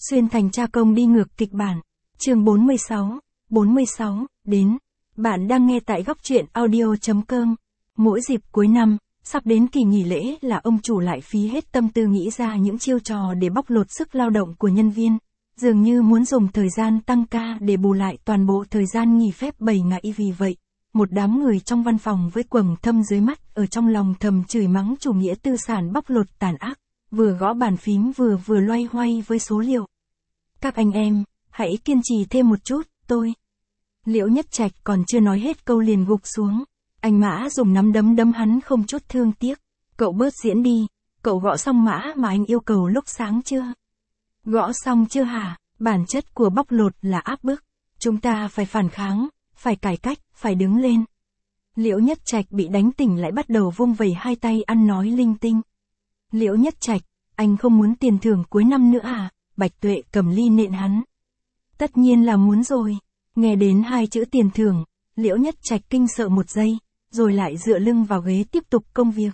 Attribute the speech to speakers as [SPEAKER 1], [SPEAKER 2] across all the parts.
[SPEAKER 1] Xuyên thành cha công đi ngược kịch bản. Chương 46, đến. Bạn đang nghe tại góc truyện audio.com. Mỗi dịp cuối năm, sắp đến kỳ nghỉ lễ là ông chủ lại phí hết tâm tư nghĩ ra những chiêu trò để bóc lột sức lao động của nhân viên. Dường như muốn dùng thời gian tăng ca để bù lại toàn bộ thời gian nghỉ phép 7 ngày. Vì vậy, một đám người trong văn phòng với quầng thâm dưới mắt ở trong lòng thầm chửi mắng chủ nghĩa tư sản bóc lột tàn ác, vừa gõ bàn phím vừa loay hoay với số liệu. Các anh em, hãy kiên trì thêm một chút, tôi. Liễu Nhất Trạch còn chưa nói hết câu liền gục xuống. Anh Mã dùng nắm đấm đấm hắn không chút thương tiếc. Cậu bớt diễn đi, cậu gõ xong mã mà anh yêu cầu lúc sáng chưa? Gõ xong chưa hả? Bản chất của bóc lột là áp bức. Chúng ta phải phản kháng, phải cải cách, phải đứng lên. Liễu Nhất Trạch bị đánh tỉnh lại bắt đầu vung vẩy hai tay ăn nói linh tinh. Liễu Nhất Trạch, anh không muốn tiền thưởng cuối năm nữa à? Bạch Tuệ cầm ly nện hắn. Tất nhiên là muốn rồi. Nghe đến hai chữ tiền thưởng, Liễu Nhất Trạch kinh sợ một giây, rồi lại dựa lưng vào ghế tiếp tục công việc.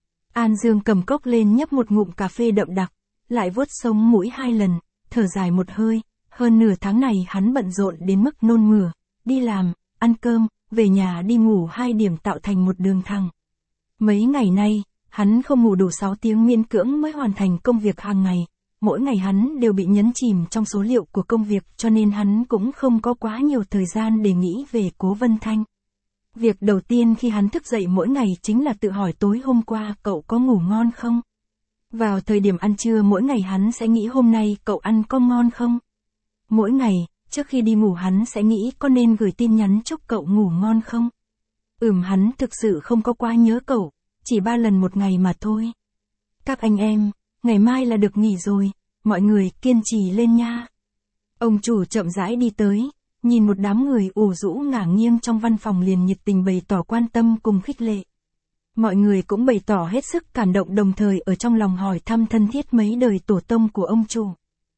[SPEAKER 1] An Dương cầm cốc lên nhấp một ngụm cà phê đậm đặc, lại vuốt sống mũi 2 lần, thở dài một hơi. Hơn nửa tháng này hắn bận rộn đến mức nôn mửa, đi làm, ăn cơm, về nhà đi ngủ 2 điểm tạo thành một đường thẳng. Mấy ngày nay, hắn không ngủ đủ 6 tiếng miễn cưỡng mới hoàn thành công việc hàng ngày. Mỗi ngày hắn đều bị nhấn chìm trong số liệu của công việc cho nên hắn cũng không có quá nhiều thời gian để nghĩ về Cố Vân Thanh. Việc đầu tiên khi hắn thức dậy mỗi ngày chính là tự hỏi tối hôm qua cậu có ngủ ngon không? Vào thời điểm ăn trưa mỗi ngày hắn sẽ nghĩ hôm nay cậu ăn có ngon không? Mỗi ngày, trước khi đi ngủ hắn sẽ nghĩ có nên gửi tin nhắn chúc cậu ngủ ngon không? Hắn thực sự không có quá nhớ cậu, chỉ 3 lần một ngày mà thôi. Các anh em, ngày mai là được nghỉ rồi, mọi người kiên trì lên nha. Ông chủ chậm rãi đi tới, nhìn một đám người ủ rũ ngả nghiêng trong văn phòng liền nhiệt tình bày tỏ quan tâm cùng khích lệ. Mọi người cũng bày tỏ hết sức cảm động đồng thời ở trong lòng hỏi thăm thân thiết mấy đời tổ tông của ông chủ.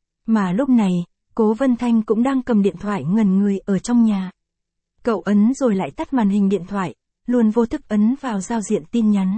[SPEAKER 1] Mà lúc này, Cố Vân Thanh cũng đang cầm điện thoại ngẩn người ở trong nhà. Cậu ấn rồi lại tắt màn hình điện thoại, luôn vô thức ấn vào giao diện tin nhắn.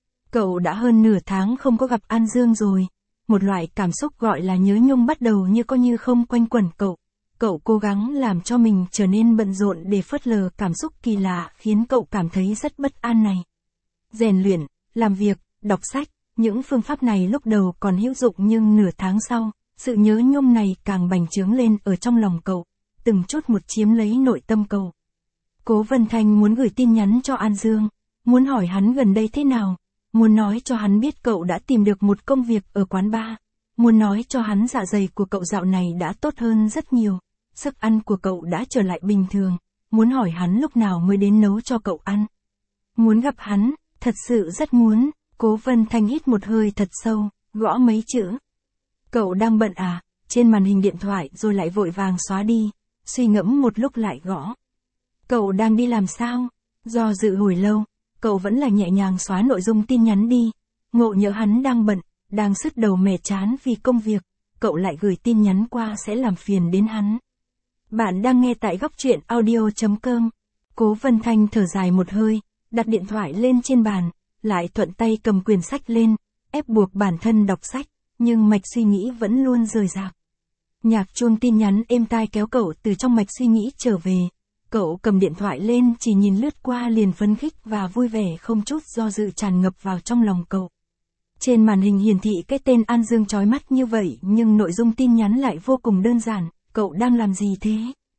[SPEAKER 1] Cậu đã hơn nửa tháng không có gặp An Dương rồi. Một loại cảm xúc gọi là nhớ nhung bắt đầu như có như không quanh quẩn cậu. Cậu cố gắng làm cho mình trở nên bận rộn để phớt lờ cảm xúc kỳ lạ khiến cậu cảm thấy rất bất an này. Rèn luyện, làm việc, đọc sách, những phương pháp này lúc đầu còn hữu dụng nhưng nửa tháng sau, sự nhớ nhung này càng bành trướng lên ở trong lòng cậu, từng chút một chiếm lấy nội tâm cậu. Cố Vân Thanh muốn gửi tin nhắn cho An Dương, muốn hỏi hắn gần đây thế nào, muốn nói cho hắn biết cậu đã tìm được một công việc ở quán bar, muốn nói cho hắn dạ dày của cậu dạo này đã tốt hơn rất nhiều, sức ăn của cậu đã trở lại bình thường, muốn hỏi hắn lúc nào mới đến nấu cho cậu ăn. Muốn gặp hắn, thật sự rất muốn. Cố Vân Thanh hít một hơi thật sâu, gõ mấy chữ. Cậu đang bận à? Trên màn hình điện thoại rồi lại vội vàng xóa đi, suy ngẫm một lúc lại gõ. Cậu đang đi làm sao? Do dự hồi lâu, cậu vẫn là nhẹ nhàng xóa nội dung tin nhắn đi. Ngộ nhỡ hắn đang bận, đang sứt đầu mẻ chán vì công việc, cậu lại gửi tin nhắn qua sẽ làm phiền đến hắn. Bạn đang nghe tại góc truyện audio.com. Cố Vân Thanh thở dài một hơi, đặt điện thoại lên trên bàn, lại thuận tay cầm quyển sách lên, ép buộc bản thân đọc sách, nhưng mạch suy nghĩ vẫn luôn rời rạc. Nhạc chuông tin nhắn êm tai kéo cậu từ trong mạch suy nghĩ trở về. Cậu cầm điện thoại lên chỉ nhìn lướt qua liền phấn khích và vui vẻ không chút do dự tràn ngập vào trong lòng cậu. Trên màn hình hiển thị cái tên An Dương chói mắt như vậy nhưng nội dung tin nhắn lại vô cùng đơn giản, cậu đang làm gì thế?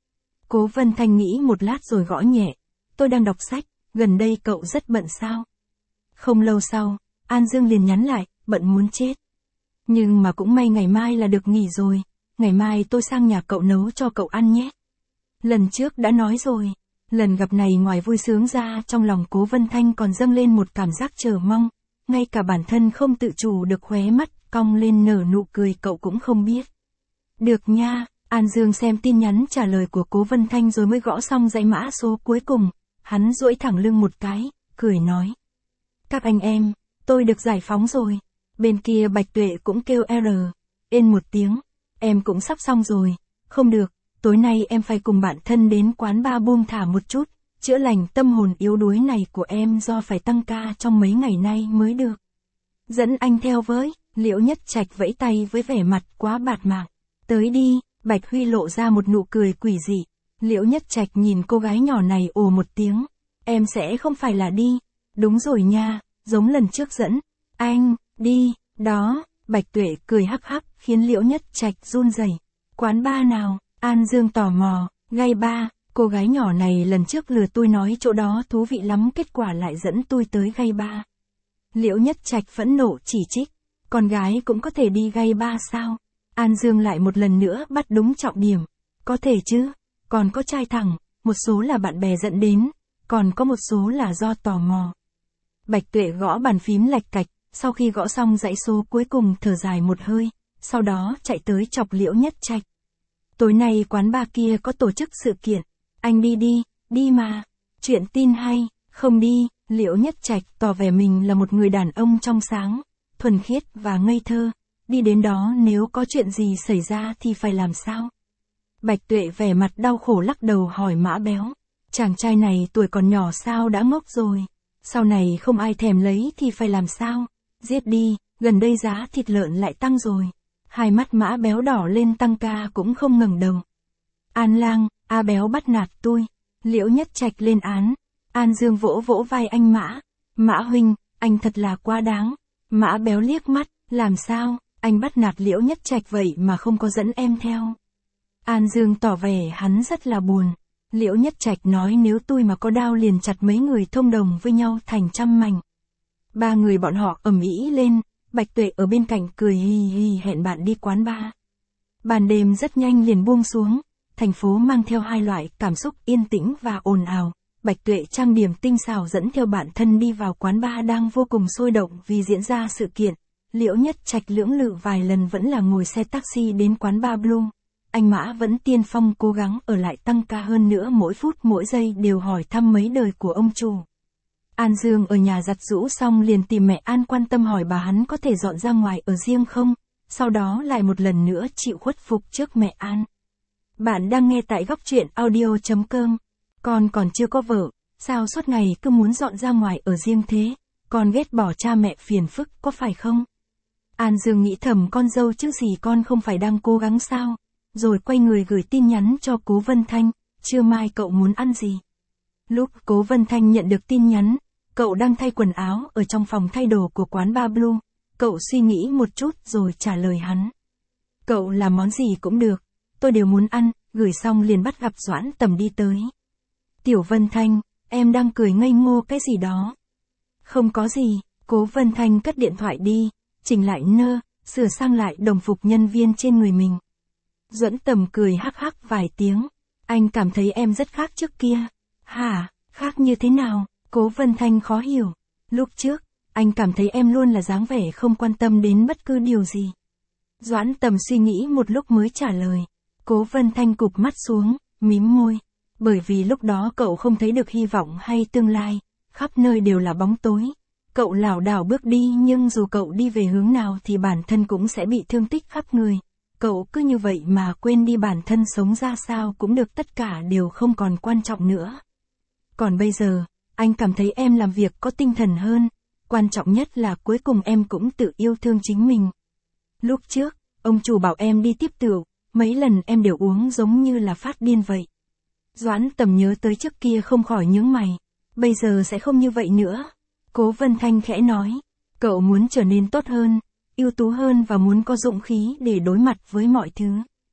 [SPEAKER 1] Cố Vân Thanh nghĩ một lát rồi gõ nhẹ, tôi đang đọc sách, gần đây cậu rất bận sao? Không lâu sau, An Dương liền nhắn lại, bận muốn chết. Nhưng mà cũng may ngày mai là được nghỉ rồi, ngày mai tôi sang nhà cậu nấu cho cậu ăn nhé. Lần trước đã nói rồi, lần gặp này ngoài vui sướng ra trong lòng Cố Vân Thanh còn dâng lên một cảm giác chờ mong, ngay cả bản thân không tự chủ được khóe mắt cong lên nở nụ cười cậu cũng không biết. Được nha, An Dương xem tin nhắn trả lời của Cố Vân Thanh rồi mới gõ xong dãy mã số cuối cùng, hắn duỗi thẳng lưng một cái, cười nói. Các anh em, tôi được giải phóng rồi. Bên kia Bạch Tuệ cũng kêu ên một tiếng, em cũng sắp xong rồi, không được. Tối nay em phải cùng bạn thân đến quán bar buông thả một chút, chữa lành tâm hồn yếu đuối này của em do phải tăng ca trong mấy ngày nay mới được. Dẫn anh theo với, Liễu Nhất Trạch vẫy tay với vẻ mặt quá bạt mạng. Tới đi, Bạch Huy lộ ra một nụ cười quỷ dị. Liễu Nhất Trạch nhìn cô gái nhỏ này ồ một tiếng. Em sẽ không phải là đi. Đúng rồi nha, giống lần trước dẫn. Anh, đi, đó, Bạch Tuệ cười hắc hắc khiến Liễu Nhất Trạch run rẩy. Quán bar nào? An Dương tò mò, gay bar, cô gái nhỏ này lần trước lừa tôi nói chỗ đó thú vị lắm kết quả lại dẫn tôi tới gay bar. Liễu Nhất Trạch phẫn nộ chỉ trích, con gái cũng có thể đi gay bar sao? An Dương lại một lần nữa bắt đúng trọng điểm. Có thể chứ, còn có trai thẳng, một số là bạn bè dẫn đến, còn có một số là do tò mò. Bạch Tuệ gõ bàn phím lạch cạch, sau khi gõ xong dãy số cuối cùng thở dài một hơi, sau đó chạy tới chọc Liễu Nhất Trạch. Tối nay quán bar kia có tổ chức sự kiện, anh đi đi, đi mà. Chuyện tin hay, không đi, Liễu Nhất Trạch tỏ vẻ mình là một người đàn ông trong sáng, thuần khiết và ngây thơ, đi đến đó nếu có chuyện gì xảy ra thì phải làm sao? Bạch Tuệ vẻ mặt đau khổ lắc đầu hỏi Mã Béo, chàng trai này tuổi còn nhỏ sao đã ngốc rồi, sau này không ai thèm lấy thì phải làm sao? Giết đi, gần đây giá thịt lợn lại tăng rồi. Hai mắt Mã Béo đỏ lên tăng ca cũng không ngẩng đầu. An Lang, A Béo bắt nạt tôi. Liễu Nhất Trạch lên án. An Dương vỗ vỗ vai anh Mã. Mã huynh, anh thật là quá đáng. Mã Béo liếc mắt, làm sao, anh bắt nạt Liễu Nhất Trạch vậy mà không có dẫn em theo. An Dương tỏ vẻ hắn rất là buồn. Liễu Nhất Trạch nói nếu tôi mà có đao liền chặt mấy người thông đồng với nhau thành trăm mảnh. Ba người bọn họ ầm ĩ lên, Bạch Tuệ ở bên cạnh cười hì hì hẹn bạn đi quán bar. Ban đêm rất nhanh liền buông xuống, thành phố mang theo hai loại cảm xúc yên tĩnh và ồn ào. Bạch Tuệ trang điểm tinh xảo dẫn theo bạn thân đi vào quán bar đang vô cùng sôi động vì diễn ra sự kiện. Liễu Nhất Trạch lưỡng lự vài lần vẫn là ngồi xe taxi đến quán bar Blue. Anh Mã vẫn tiên phong cố gắng ở lại tăng ca hơn nữa mỗi phút mỗi giây đều hỏi thăm mấy đời của ông chủ. An Dương ở nhà giặt giũ xong liền tìm mẹ An quan tâm hỏi bà hắn có thể dọn ra ngoài ở riêng không, sau đó lại một lần nữa chịu khuất phục trước mẹ An. Bạn đang nghe tại góc truyện audio.com. Con còn chưa có vợ, sao suốt ngày cứ muốn dọn ra ngoài ở riêng thế, con ghét bỏ cha mẹ phiền phức có phải không? An Dương nghĩ thầm con dâu chứ gì con không phải đang cố gắng sao, rồi quay người gửi tin nhắn cho Cố Vân Thanh, trưa mai cậu muốn ăn gì? Lúc Cố Vân Thanh nhận được tin nhắn, cậu đang thay quần áo ở trong phòng thay đồ của quán bar Blue, cậu suy nghĩ một chút rồi trả lời hắn. Cậu làm món gì cũng được, tôi đều muốn ăn, gửi xong liền bắt gặp Doãn Tầm đi tới. Tiểu Vân Thanh, em đang cười ngây ngô cái gì đó? Không có gì, Cố Vân Thanh cất điện thoại đi, chỉnh lại sửa sang lại đồng phục nhân viên trên người mình. Doãn Tầm cười hắc hắc vài tiếng, anh cảm thấy em rất khác trước kia. Hả, khác như thế nào? Cố Vân Thanh khó hiểu. Lúc trước, anh cảm thấy em luôn là dáng vẻ không quan tâm đến bất cứ điều gì. Doãn Tầm suy nghĩ một lúc mới trả lời. Cố Vân Thanh cụp mắt xuống, mím môi. Bởi vì lúc đó cậu không thấy được hy vọng hay tương lai, khắp nơi đều là bóng tối. Cậu lảo đảo bước đi nhưng dù cậu đi về hướng nào thì bản thân cũng sẽ bị thương tích khắp người. Cậu cứ như vậy mà quên đi bản thân sống ra sao cũng được, tất cả đều không còn quan trọng nữa. Còn bây giờ, anh cảm thấy em làm việc có tinh thần hơn, quan trọng nhất là cuối cùng em cũng tự yêu thương chính mình. Lúc trước, ông chủ bảo em đi tiếp rượu, mấy lần em đều uống giống như là phát điên vậy. Doãn Tầm nhớ tới trước kia không khỏi nhướng mày, bây giờ sẽ không như vậy nữa. Cố Vân Thanh khẽ nói, cậu muốn trở nên tốt hơn, ưu tú hơn và muốn có dũng khí để đối mặt với mọi thứ.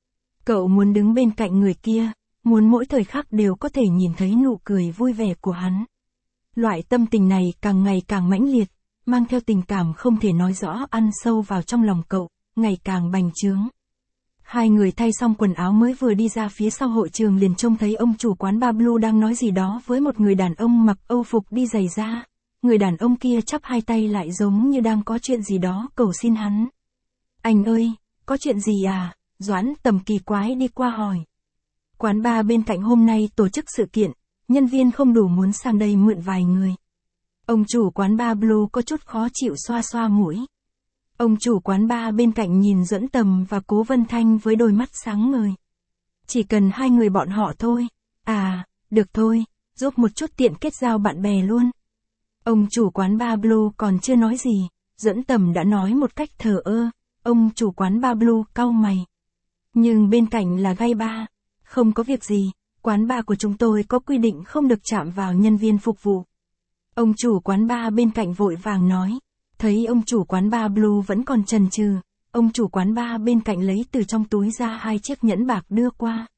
[SPEAKER 1] Cậu muốn đứng bên cạnh người kia, muốn mỗi thời khắc đều có thể nhìn thấy nụ cười vui vẻ của hắn. Loại tâm tình này càng ngày càng mãnh liệt, mang theo tình cảm không thể nói rõ ăn sâu vào trong lòng cậu, ngày càng bành trướng. Hai người thay xong quần áo mới vừa đi ra phía sau hội trường liền trông thấy ông chủ quán bar Blue đang nói gì đó với một người đàn ông mặc âu phục đi giày da. Người đàn ông kia chắp hai tay lại giống như đang có chuyện gì đó cầu xin hắn. Anh ơi, có chuyện gì à? Doãn Tầm kỳ quái đi qua hỏi. Quán bar bên cạnh hôm nay tổ chức sự kiện, nhân viên không đủ muốn sang đây mượn vài người. Ông chủ quán bar Blue có chút khó chịu xoa xoa mũi. Ông chủ quán bar bên cạnh nhìn Doãn Tầm và Cố Vân Thanh với đôi mắt sáng ngời. Chỉ cần hai người bọn họ thôi. À, được thôi, giúp một chút tiện kết giao bạn bè luôn. Ông chủ quán bar Blue còn chưa nói gì, Doãn Tầm đã nói một cách thờ ơ. Ông chủ quán bar Blue cau mày. Nhưng bên cạnh là gay ba. Không có việc gì, quán bar của chúng tôi có quy định không được chạm vào nhân viên phục vụ. Ông chủ quán bar bên cạnh vội vàng nói. Thấy ông chủ quán bar Blue vẫn còn chần chừ, ông chủ quán bar bên cạnh lấy từ trong túi ra 2 chiếc nhẫn bạc đưa qua.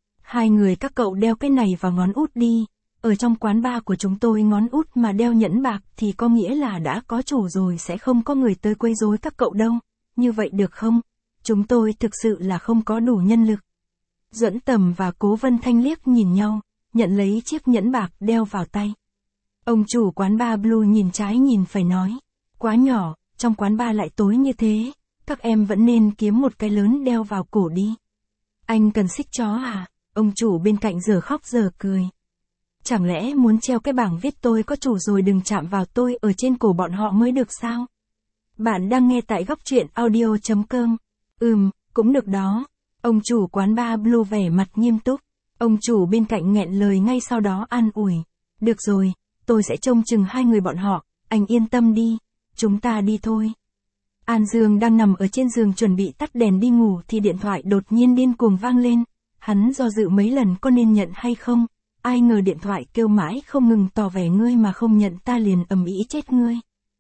[SPEAKER 1] 2 người các cậu đeo cái này vào ngón út đi. Ở trong quán bar của chúng tôi ngón út mà đeo nhẫn bạc thì có nghĩa là đã có chủ rồi, sẽ không có người tới quấy rối các cậu đâu. Như vậy được không? Chúng tôi thực sự là không có đủ nhân lực. Duẫn Tầm và Cố Vân Thanh liếc nhìn nhau, nhận lấy chiếc nhẫn bạc đeo vào tay. Ông chủ quán bar Blue nhìn trái nhìn phải nói. Quá nhỏ, trong quán bar lại tối như thế, các em vẫn nên kiếm một cái lớn đeo vào cổ đi. Anh cần xích chó à? Ông chủ bên cạnh giờ khóc giờ cười. Chẳng lẽ muốn treo cái bảng viết tôi có chủ rồi đừng chạm vào tôi ở trên cổ bọn họ mới được sao? Bạn đang nghe tại góc truyện audio.com. Cũng được đó. Ông chủ quán bar Blue vẻ mặt nghiêm túc. Ông chủ bên cạnh nghẹn lời ngay sau đó an ủi. Được rồi, tôi sẽ trông chừng 2 người bọn họ, anh yên tâm đi, chúng ta đi thôi. An Dương đang nằm ở trên giường chuẩn bị tắt đèn đi ngủ thì điện thoại đột nhiên điên cuồng vang lên. Hắn do dự mấy lần có nên nhận hay không, ai ngờ điện thoại kêu mãi không ngừng tỏ vẻ ngươi mà không nhận ta liền ầm ĩ chết ngươi.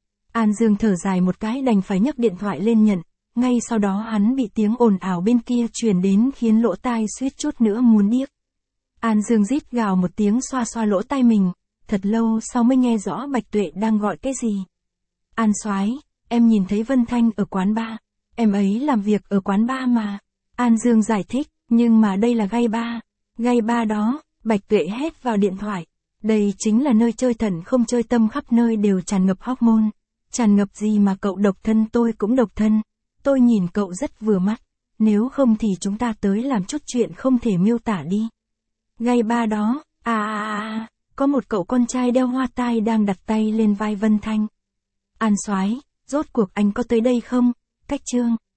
[SPEAKER 1] An Dương thở dài một cái đành phải nhấc điện thoại lên nhận, ngay sau đó hắn bị tiếng ồn ào bên kia truyền đến khiến lỗ tai suýt chút nữa muốn điếc. An Dương rít gào một tiếng xoa xoa lỗ tai mình, thật lâu sau mới nghe rõ Bạch Tuệ đang gọi cái gì. An soái, em nhìn thấy Vân Thanh ở quán bar, em ấy làm việc ở quán bar mà. An Dương giải thích, nhưng mà đây là gay bar. Gay bar đó, Bạch Tuệ hét vào điện thoại. Đây chính là nơi chơi thần không chơi tâm, khắp nơi đều tràn ngập hormone. Tràn ngập gì mà cậu độc thân, tôi cũng độc thân. Tôi nhìn cậu rất vừa mắt, nếu không thì chúng ta tới làm chút chuyện không thể miêu tả đi. Gay bar đó, có một cậu con trai đeo hoa tai đang đặt tay lên vai Vân Thanh. An soái, rốt cuộc anh có tới đây không? Cách chương